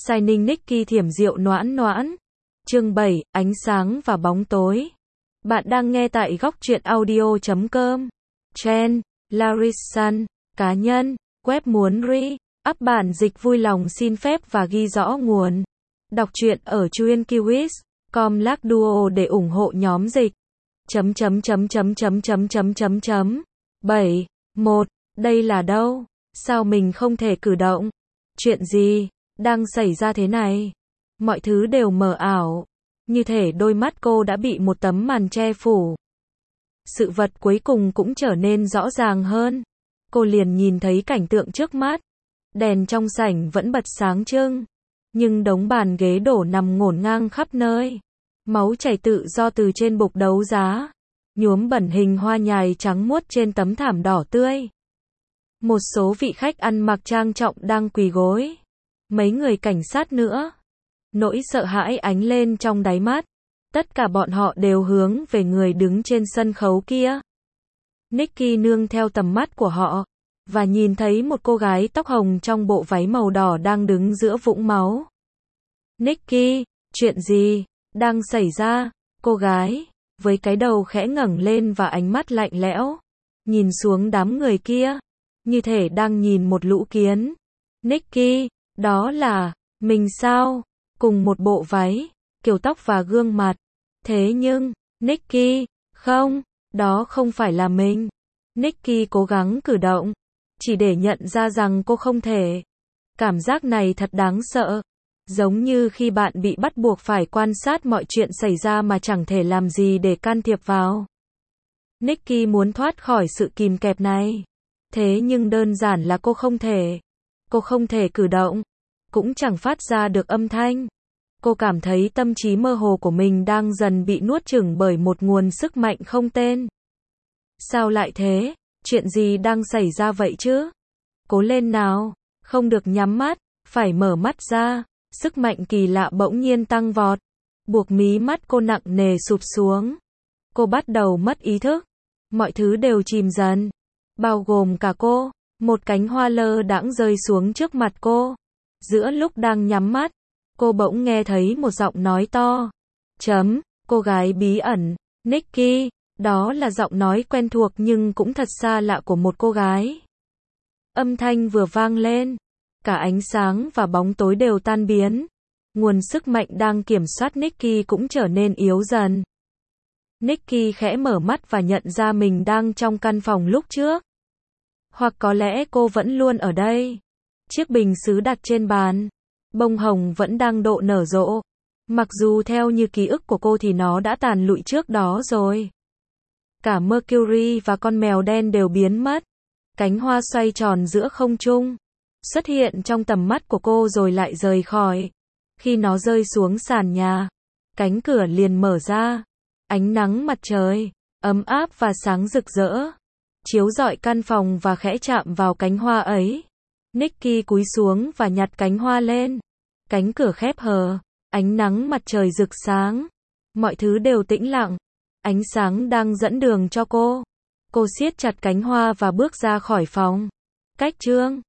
Shining Nikki thiểm diệu noãn noãn. Chương 7, ánh sáng và bóng tối. Bạn đang nghe tại góc truyện audio.com. Chen, Larisan, cá nhân, web muốn up bản dịch vui lòng xin phép và ghi rõ nguồn. Đọc truyện ở chuyenkiwis.com /duo để ủng hộ nhóm dịch. 7. 1. Đây là đâu? Sao mình không thể cử động? Chuyện gì đang xảy ra thế này? Mọi thứ đều mờ ảo, như thể đôi mắt cô đã bị một tấm màn che phủ. Sự vật cuối cùng cũng trở nên rõ ràng hơn. Cô liền nhìn thấy cảnh tượng trước mắt. Đèn trong sảnh vẫn bật sáng trưng, nhưng đống bàn ghế đổ nằm ngổn ngang khắp nơi. Máu chảy tự do từ trên bục đấu giá, nhuốm bẩn hình hoa nhài trắng muốt trên tấm thảm đỏ tươi. Một số vị khách ăn mặc trang trọng đang quỳ gối. Mấy người cảnh sát nữa. Nỗi sợ hãi ánh lên trong đáy mắt. Tất cả bọn họ đều hướng về người đứng trên sân khấu kia. Nikki nương theo tầm mắt của họ, và nhìn thấy một cô gái tóc hồng trong bộ váy màu đỏ đang đứng giữa vũng máu. Nikki, chuyện gì đang xảy ra? Cô gái, với cái đầu khẽ ngẩng lên và ánh mắt lạnh lẽo, nhìn xuống đám người kia, như thể đang nhìn một lũ kiến. Nikki, đó là mình sao? Cùng một bộ váy, kiểu tóc và gương mặt. Thế nhưng, Nikki, không, đó không phải là mình. Nikki cố gắng cử động, chỉ để nhận ra rằng cô không thể. Cảm giác này thật đáng sợ. Giống như khi bạn bị bắt buộc phải quan sát mọi chuyện xảy ra mà chẳng thể làm gì để can thiệp vào. Nikki muốn thoát khỏi sự kìm kẹp này. Thế nhưng đơn giản là cô không thể. Cô không thể cử động, cũng chẳng phát ra được âm thanh. Cô cảm thấy tâm trí mơ hồ của mình đang dần bị nuốt chửng bởi một nguồn sức mạnh không tên. Sao lại thế? Chuyện gì đang xảy ra vậy chứ? Cố lên nào, không được nhắm mắt, phải mở mắt ra. Sức mạnh kỳ lạ bỗng nhiên tăng vọt, buộc mí mắt cô nặng nề sụp xuống. Cô bắt đầu mất ý thức. Mọi thứ đều chìm dần, bao gồm cả cô. Một cánh hoa lơ đãng rơi xuống trước mặt cô. Giữa lúc đang nhắm mắt, cô bỗng nghe thấy một giọng nói to. Cô gái bí ẩn, Nikki. Đó là giọng nói quen thuộc nhưng cũng thật xa lạ của một cô gái. Âm thanh vừa vang lên, cả ánh sáng và bóng tối đều tan biến. Nguồn sức mạnh đang kiểm soát Nikki cũng trở nên yếu dần. Nikki khẽ mở mắt và nhận ra mình đang trong căn phòng lúc trước. Hoặc có lẽ cô vẫn luôn ở đây. Chiếc bình sứ đặt trên bàn. Bông hồng vẫn đang độ nở rộ. Mặc dù theo như ký ức của cô thì nó đã tàn lụi trước đó rồi. Cả Mercury và con mèo đen đều biến mất. Cánh hoa xoay tròn giữa không trung, xuất hiện trong tầm mắt của cô rồi lại rời khỏi. Khi nó rơi xuống sàn nhà, cánh cửa liền mở ra. Ánh nắng mặt trời, ấm áp và sáng rực rỡ, chiếu rọi căn phòng và khẽ chạm vào cánh hoa ấy. Nikki cúi xuống và nhặt cánh hoa lên. Cánh cửa khép hờ, ánh nắng mặt trời rực sáng. Mọi thứ đều tĩnh lặng. Ánh sáng đang dẫn đường cho cô. Cô siết chặt cánh hoa và bước ra khỏi phòng. Cách chương